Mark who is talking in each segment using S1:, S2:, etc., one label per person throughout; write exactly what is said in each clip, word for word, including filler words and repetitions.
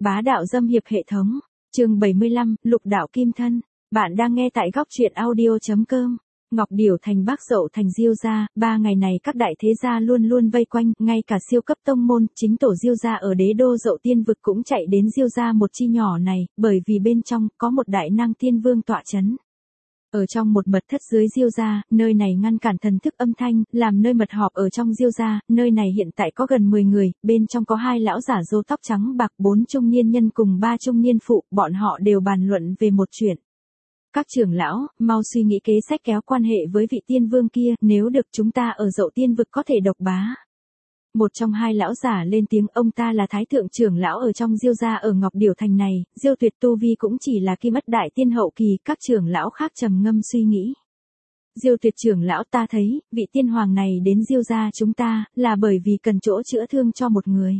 S1: Bá đạo dâm hiệp hệ thống. Chương bảy mươi lăm, Lục đạo kim thân. Bạn đang nghe tại góc truyện audio chấm com. Ngọc Điểu thành Bắc Dậu thành Diêu gia, ba ngày này các đại thế gia luôn luôn vây quanh, ngay cả siêu cấp tông môn, chính tổ Diêu gia ở đế đô Dậu Tiên vực cũng chạy đến Diêu gia một chi nhỏ này, bởi vì bên trong có một đại năng tiên vương tọa chấn. Ở trong một mật thất dưới Diêu gia, nơi này ngăn cản thần thức âm thanh, làm nơi mật họp ở trong Diêu gia, nơi này hiện tại có gần mười người, bên trong có hai lão giả râu tóc trắng bạc, bốn trung niên nhân cùng ba trung niên phụ, bọn họ đều bàn luận về một chuyện. Các trưởng lão, mau suy nghĩ kế sách kéo quan hệ với vị tiên vương kia, nếu được chúng ta ở Dậu Tiên vực có thể độc bá. Một trong hai lão giả lên tiếng, ông ta là thái thượng trưởng lão ở trong Diêu gia ở Ngọc Điểu thành này, Diêu Tuyệt tu vi cũng chỉ là kim ất đại tiên hậu kỳ, các trưởng lão khác trầm ngâm suy nghĩ. Diêu Tuyệt trưởng lão, ta thấy, vị tiên hoàng này đến Diêu gia chúng ta, là bởi vì cần chỗ chữa thương cho một người.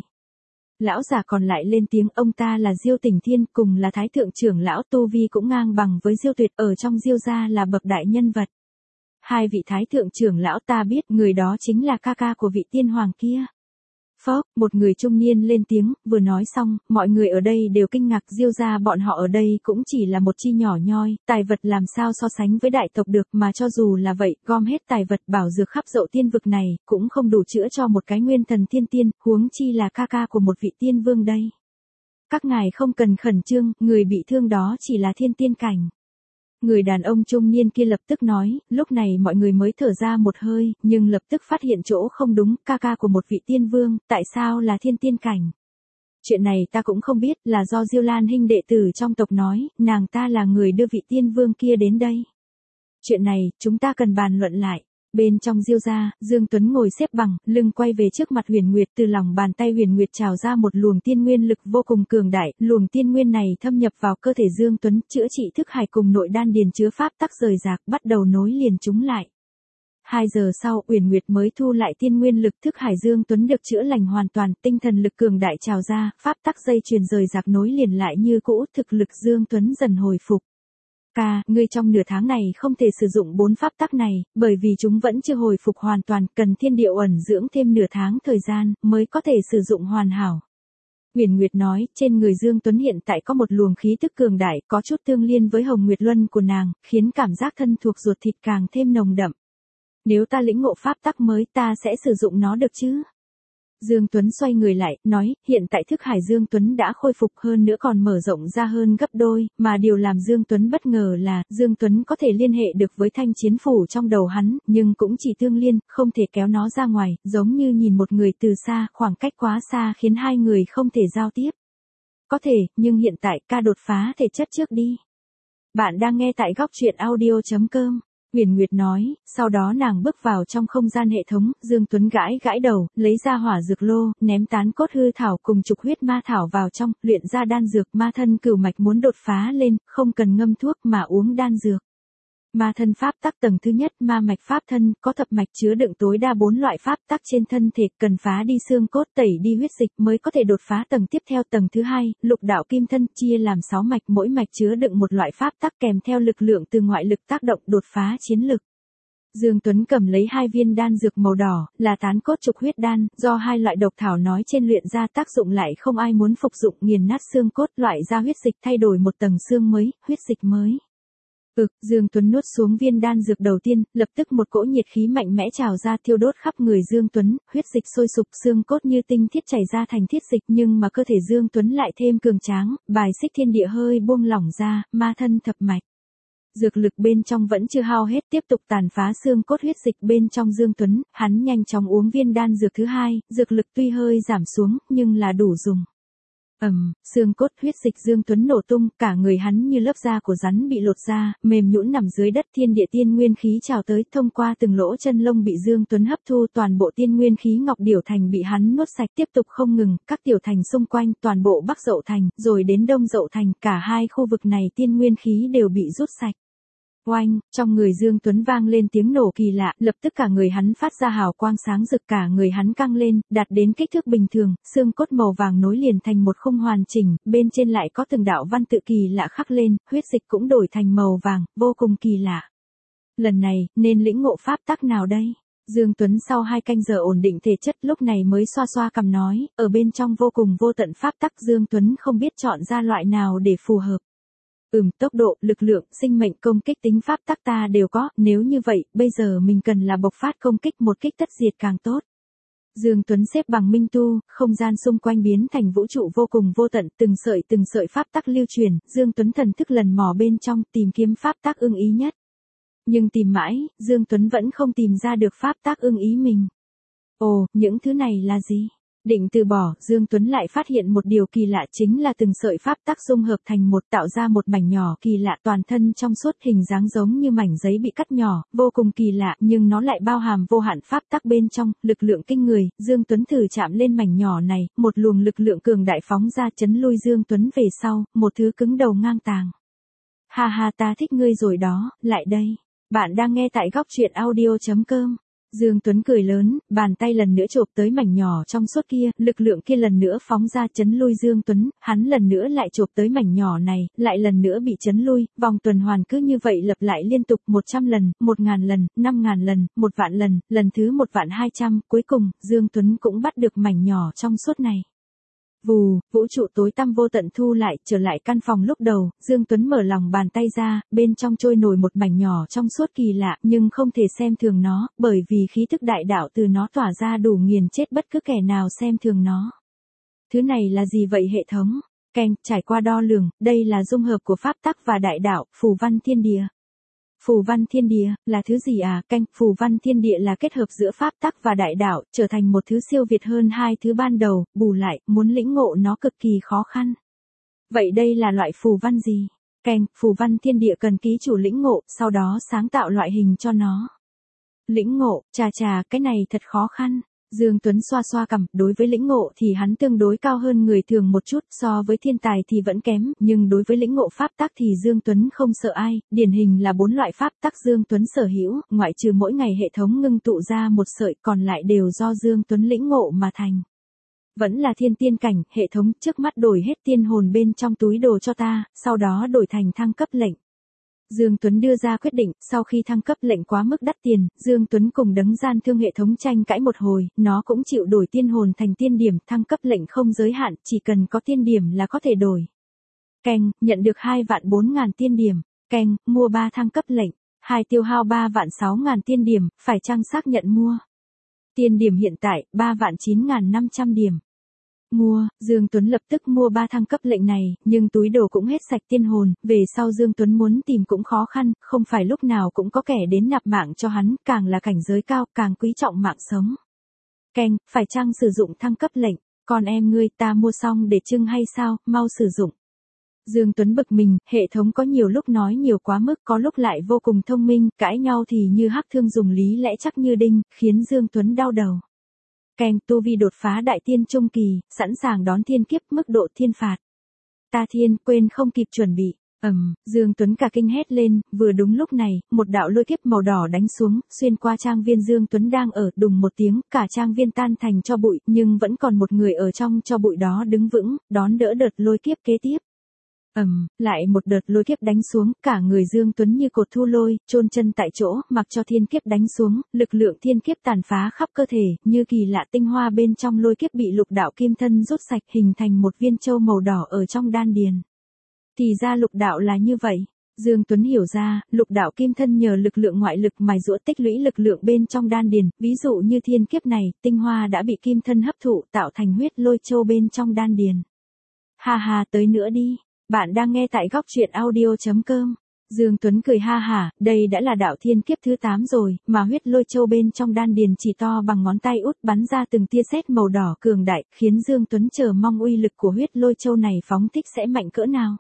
S1: Lão giả còn lại lên tiếng, ông ta là Diêu Tỉnh Thiên, cùng là thái thượng trưởng lão, tu vi cũng ngang bằng với Diêu Tuyệt, ở trong Diêu gia là bậc đại nhân vật. Hai vị thái thượng trưởng lão, ta biết, người đó chính là ca ca của vị tiên hoàng kia. Phốc, một người trung niên lên tiếng, vừa nói xong, mọi người ở đây đều kinh ngạc, Diêu gia bọn họ ở đây cũng chỉ là một chi nhỏ nhoi, tài vật làm sao so sánh với đại tộc được, mà cho dù là vậy, gom hết tài vật bảo dược khắp Dậu Tiên vực này, cũng không đủ chữa cho một cái nguyên thần thiên tiên, huống chi là ca ca của một vị tiên vương đây. Các ngài không cần khẩn trương, người bị thương đó chỉ là thiên tiên cảnh. Người đàn ông trung niên kia lập tức nói, lúc này mọi người mới thở ra một hơi, nhưng lập tức phát hiện chỗ không đúng, ca ca của một vị tiên vương, tại sao là thiên tiên cảnh? Chuyện này ta cũng không biết, là do Diêu Lan Hinh đệ tử trong tộc nói, nàng ta là người đưa vị tiên vương kia đến đây. Chuyện này, chúng ta cần bàn luận lại. Bên trong Diêu gia, Dương Tuấn ngồi xếp bằng, lưng quay về trước mặt Huyền Nguyệt, từ lòng bàn tay Huyền Nguyệt trào ra một luồng tiên nguyên lực vô cùng cường đại, luồng tiên nguyên này thâm nhập vào cơ thể Dương Tuấn, chữa trị thức hải cùng nội đan điền chứa pháp tắc rời rạc, bắt đầu nối liền chúng lại. Hai giờ sau, Huyền Nguyệt mới thu lại tiên nguyên lực, thức hải Dương Tuấn được chữa lành hoàn toàn, tinh thần lực cường đại trào ra, pháp tắc dây chuyền rời rạc nối liền lại như cũ, thực lực Dương Tuấn dần hồi phục. Ca, ngươi trong nửa tháng này không thể sử dụng bốn pháp tắc này, bởi vì chúng vẫn chưa hồi phục hoàn toàn, cần thiên địa ẩn dưỡng thêm nửa tháng thời gian, mới có thể sử dụng hoàn hảo. Huyền Nguyệt nói, trên người Dương Tuấn hiện tại có một luồng khí tức cường đại, có chút tương liên với Hồng Nguyệt Luân của nàng, khiến cảm giác thân thuộc ruột thịt càng thêm nồng đậm. Nếu ta lĩnh ngộ pháp tắc mới, ta sẽ sử dụng nó được chứ? Dương Tuấn xoay người lại, nói, hiện tại thức hải Dương Tuấn đã khôi phục, hơn nữa còn mở rộng ra hơn gấp đôi, mà điều làm Dương Tuấn bất ngờ là, Dương Tuấn có thể liên hệ được với thanh chiến phủ trong đầu hắn, nhưng cũng chỉ tương liên, không thể kéo nó ra ngoài, giống như nhìn một người từ xa, khoảng cách quá xa khiến hai người không thể giao tiếp. Có thể, nhưng hiện tại, ca đột phá thể chất trước đi. Bạn đang nghe tại góc truyện audio chấm com. Huyền Nguyệt nói, sau đó nàng bước vào trong không gian hệ thống, Dương Tuấn gãi gãi đầu, lấy ra hỏa dược lô, ném tán cốt hư thảo cùng trục huyết ma thảo vào trong, luyện ra đan dược, ma thân cửu mạch muốn đột phá lên, không cần ngâm thuốc mà uống đan dược. Ma thân pháp tắc tầng thứ nhất, ma mạch pháp thân, có thập mạch chứa đựng tối đa bốn loại pháp tắc trên thân thể, cần phá đi xương cốt, tẩy đi huyết dịch mới có thể đột phá tầng tiếp theo. Tầng thứ hai, lục đạo kim thân, chia làm sáu mạch, mỗi mạch chứa đựng một loại pháp tắc kèm theo lực lượng từ ngoại lực tác động đột phá chiến lực. Dương Tuấn cầm lấy hai viên đan dược màu đỏ, là tán cốt trục huyết đan, do hai loại độc thảo nói trên luyện ra tác dụng lại không ai muốn phục dụng, nghiền nát xương cốt, loại ra huyết dịch, thay đổi một tầng xương mới, huyết dịch mới. Ực, Dương Tuấn nuốt xuống viên đan dược đầu tiên, lập tức một cỗ nhiệt khí mạnh mẽ trào ra thiêu đốt khắp người Dương Tuấn, huyết dịch sôi sục, xương cốt như tinh thiết chảy ra thành thiết dịch, nhưng mà cơ thể Dương Tuấn lại thêm cường tráng, bài xích thiên địa hơi buông lỏng ra, ma thân thập mạch. Dược lực bên trong vẫn chưa hao hết, tiếp tục tàn phá xương cốt huyết dịch bên trong Dương Tuấn, hắn nhanh chóng uống viên đan dược thứ hai, dược lực tuy hơi giảm xuống, nhưng là đủ dùng. Ầm, um, xương cốt huyết dịch Dương Tuấn nổ tung, cả người hắn như lớp da của rắn bị lột ra, mềm nhũn nằm dưới đất, thiên địa tiên nguyên khí trào tới, thông qua từng lỗ chân lông bị Dương Tuấn hấp thu, toàn bộ tiên nguyên khí Ngọc Điểu thành bị hắn nuốt sạch, tiếp tục không ngừng, các tiểu thành xung quanh, toàn bộ Bắc Dậu thành, rồi đến Đông Dậu thành, cả hai khu vực này tiên nguyên khí đều bị rút sạch. Oanh, trong người Dương Tuấn vang lên tiếng nổ kỳ lạ, lập tức cả người hắn phát ra hào quang sáng rực, cả người hắn căng lên, đạt đến kích thước bình thường, xương cốt màu vàng nối liền thành một khung hoàn chỉnh, bên trên lại có từng đạo văn tự kỳ lạ khắc lên, huyết dịch cũng đổi thành màu vàng, vô cùng kỳ lạ. Lần này, nên lĩnh ngộ pháp tắc nào đây? Dương Tuấn sau hai canh giờ ổn định thể chất lúc này mới xoa xoa cằm nói, ở bên trong vô cùng vô tận pháp tắc Dương Tuấn không biết chọn ra loại nào để phù hợp. Ừm, tốc độ, lực lượng, sinh mệnh, công kích tính pháp tắc ta đều có, nếu như vậy, bây giờ mình cần là bộc phát công kích một kích tất diệt càng tốt. Dương Tuấn xếp bằng minh tu, không gian xung quanh biến thành vũ trụ vô cùng vô tận, từng sợi từng sợi pháp tắc lưu truyền, Dương Tuấn thần thức lần mò bên trong tìm kiếm pháp tắc ưng ý nhất. Nhưng tìm mãi, Dương Tuấn vẫn không tìm ra được pháp tắc ưng ý mình. Ồ, những thứ này là gì? Định từ bỏ, Dương Tuấn lại phát hiện một điều kỳ lạ chính là từng sợi pháp tắc dung hợp thành một tạo ra một mảnh nhỏ kỳ lạ toàn thân trong suốt hình dáng giống như mảnh giấy bị cắt nhỏ, vô cùng kỳ lạ nhưng nó lại bao hàm vô hạn pháp tắc bên trong, lực lượng kinh người, Dương Tuấn thử chạm lên mảnh nhỏ này, một luồng lực lượng cường đại phóng ra chấn lui Dương Tuấn về sau, một thứ cứng đầu ngang tàng. Ha ha ta thích ngươi rồi đó, lại đây. Bạn đang nghe tại góc truyện audio chấm com. Dương Tuấn cười lớn, bàn tay lần nữa chộp tới mảnh nhỏ trong suốt kia, lực lượng kia lần nữa phóng ra chấn lui Dương Tuấn, hắn lần nữa lại chộp tới mảnh nhỏ này, lại lần nữa bị chấn lui, vòng tuần hoàn cứ như vậy lặp lại liên tục một trăm lần, một ngàn lần, năm ngàn lần, một vạn lần, lần thứ một vạn hai trăm, cuối cùng, Dương Tuấn cũng bắt được mảnh nhỏ trong suốt này. Vù, vũ trụ tối tăm vô tận thu lại, trở lại căn phòng lúc đầu, Dương Tuấn mở lòng bàn tay ra, bên trong trôi nổi một mảnh nhỏ trong suốt kỳ lạ, nhưng không thể xem thường nó, bởi vì khí thức đại đạo từ nó tỏa ra đủ nghiền chết bất cứ kẻ nào xem thường nó. Thứ này là gì vậy hệ thống? Keng, trải qua đo lường, đây là dung hợp của pháp tắc và đại đạo, phù văn thiên địa. Phù văn thiên địa, là thứ gì à? Canh, phù văn thiên địa là kết hợp giữa pháp tắc và đại đạo, trở thành một thứ siêu việt hơn hai thứ ban đầu, bù lại, muốn lĩnh ngộ nó cực kỳ khó khăn. Vậy đây là loại phù văn gì? Canh, phù văn thiên địa cần ký chủ lĩnh ngộ, sau đó sáng tạo loại hình cho nó. Lĩnh ngộ, chà chà, cái này thật khó khăn. Dương Tuấn xoa xoa cằm, đối với lĩnh ngộ thì hắn tương đối cao hơn người thường một chút, so với thiên tài thì vẫn kém, nhưng đối với lĩnh ngộ pháp tắc thì Dương Tuấn không sợ ai, điển hình là bốn loại pháp tắc Dương Tuấn sở hữu, ngoại trừ mỗi ngày hệ thống ngưng tụ ra một sợi còn lại đều do Dương Tuấn lĩnh ngộ mà thành. Vẫn là thiên tiên cảnh, hệ thống trước mắt đổi hết tiên hồn bên trong túi đồ cho ta, sau đó đổi thành thăng cấp lệnh. Dương Tuấn đưa ra quyết định, sau khi thăng cấp lệnh quá mức đắt tiền, Dương Tuấn cùng đấng gian thương hệ thống tranh cãi một hồi, nó cũng chịu đổi tiên hồn thành tiên điểm, thăng cấp lệnh không giới hạn, chỉ cần có tiên điểm là có thể đổi. Keng, nhận được hai vạn bốn ngàn tiên điểm. Keng, mua ba thăng cấp lệnh. hai tiêu hao ba vạn sáu ngàn tiên điểm, phải chăng xác nhận mua? Tiên điểm hiện tại, ba vạn chín ngàn năm trăm điểm. Mua, Dương Tuấn lập tức mua ba thăng cấp lệnh này, nhưng túi đồ cũng hết sạch tiên hồn, về sau Dương Tuấn muốn tìm cũng khó khăn, không phải lúc nào cũng có kẻ đến nạp mạng cho hắn, càng là cảnh giới cao, càng quý trọng mạng sống. Keng, phải chăng sử dụng thăng cấp lệnh, con em ngươi ta mua xong để trưng hay sao, mau sử dụng. Dương Tuấn bực mình, hệ thống có nhiều lúc nói nhiều quá mức, có lúc lại vô cùng thông minh, cãi nhau thì như hắc thương dùng lý lẽ chắc như đinh, khiến Dương Tuấn đau đầu. Keng, tu vi đột phá đại tiên trung kỳ, sẵn sàng đón thiên kiếp, mức độ thiên phạt. Ta thiên, quên không kịp chuẩn bị. Ầm, um, Dương Tuấn cả kinh hét lên, vừa đúng lúc này, một đạo lôi kiếp màu đỏ đánh xuống, xuyên qua trang viên Dương Tuấn đang ở, đùng một tiếng, cả trang viên tan thành tro bụi, nhưng vẫn còn một người ở trong tro bụi đó đứng vững, đón đỡ đợt lôi kiếp kế tiếp. Ầm, um, lại một đợt lôi kiếp đánh xuống, cả người Dương Tuấn như cột thu lôi, chôn chân tại chỗ, mặc cho thiên kiếp đánh xuống, lực lượng thiên kiếp tàn phá khắp cơ thể, như kỳ lạ tinh hoa bên trong lôi kiếp bị lục đạo kim thân rút sạch, hình thành một viên châu màu đỏ ở trong đan điền. Thì ra lục đạo là như vậy. Dương Tuấn hiểu ra, lục đạo kim thân nhờ lực lượng ngoại lực mài giũa tích lũy lực lượng bên trong đan điền, ví dụ như thiên kiếp này, tinh hoa đã bị kim thân hấp thụ, tạo thành huyết lôi châu bên trong đan điền. Ha ha, tới nữa đi. Bạn đang nghe tại góc truyện audio chấm com. Dương Tuấn cười ha hả, đây đã là đạo thiên kiếp thứ tám rồi, mà huyết lôi châu bên trong đan điền chỉ to bằng ngón tay út bắn ra từng tia sét màu đỏ cường đại, khiến Dương Tuấn chờ mong uy lực của huyết lôi châu này phóng thích sẽ mạnh cỡ nào.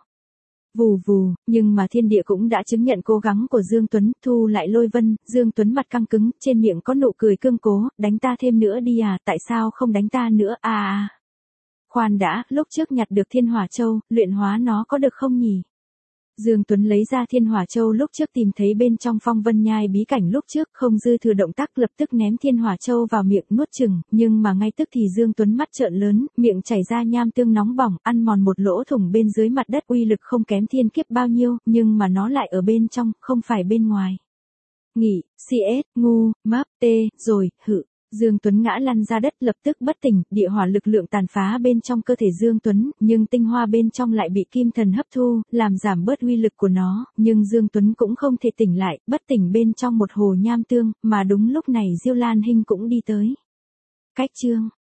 S1: Vù vù, nhưng mà thiên địa cũng đã chứng nhận cố gắng của Dương Tuấn, thu lại lôi vân, Dương Tuấn mặt căng cứng, trên miệng có nụ cười cương cố, đánh ta thêm nữa đi à, tại sao không đánh ta nữa à à. Khoan đã, lúc trước nhặt được thiên hỏa châu, luyện hóa nó có được không nhỉ? Dương Tuấn lấy ra thiên hỏa châu lúc trước tìm thấy bên trong phong vân nhai bí cảnh lúc trước, không dư thừa động tác lập tức ném thiên hỏa châu vào miệng nuốt chừng, nhưng mà ngay tức thì Dương Tuấn mắt trợn lớn, miệng chảy ra nham tương nóng bỏng, ăn mòn một lỗ thủng bên dưới mặt đất, uy lực không kém thiên kiếp bao nhiêu, nhưng mà nó lại ở bên trong, không phải bên ngoài. nghỉ, cs, ngu, mấp, tê, rồi, hự. Dương Tuấn ngã lăn ra đất lập tức bất tỉnh, địa hỏa lực lượng tàn phá bên trong cơ thể Dương Tuấn, nhưng tinh hoa bên trong lại bị kim thần hấp thu, làm giảm bớt uy lực của nó, nhưng Dương Tuấn cũng không thể tỉnh lại, bất tỉnh bên trong một hồ nham tương, mà đúng lúc này Diêu Lan Hinh cũng đi tới. Cách chương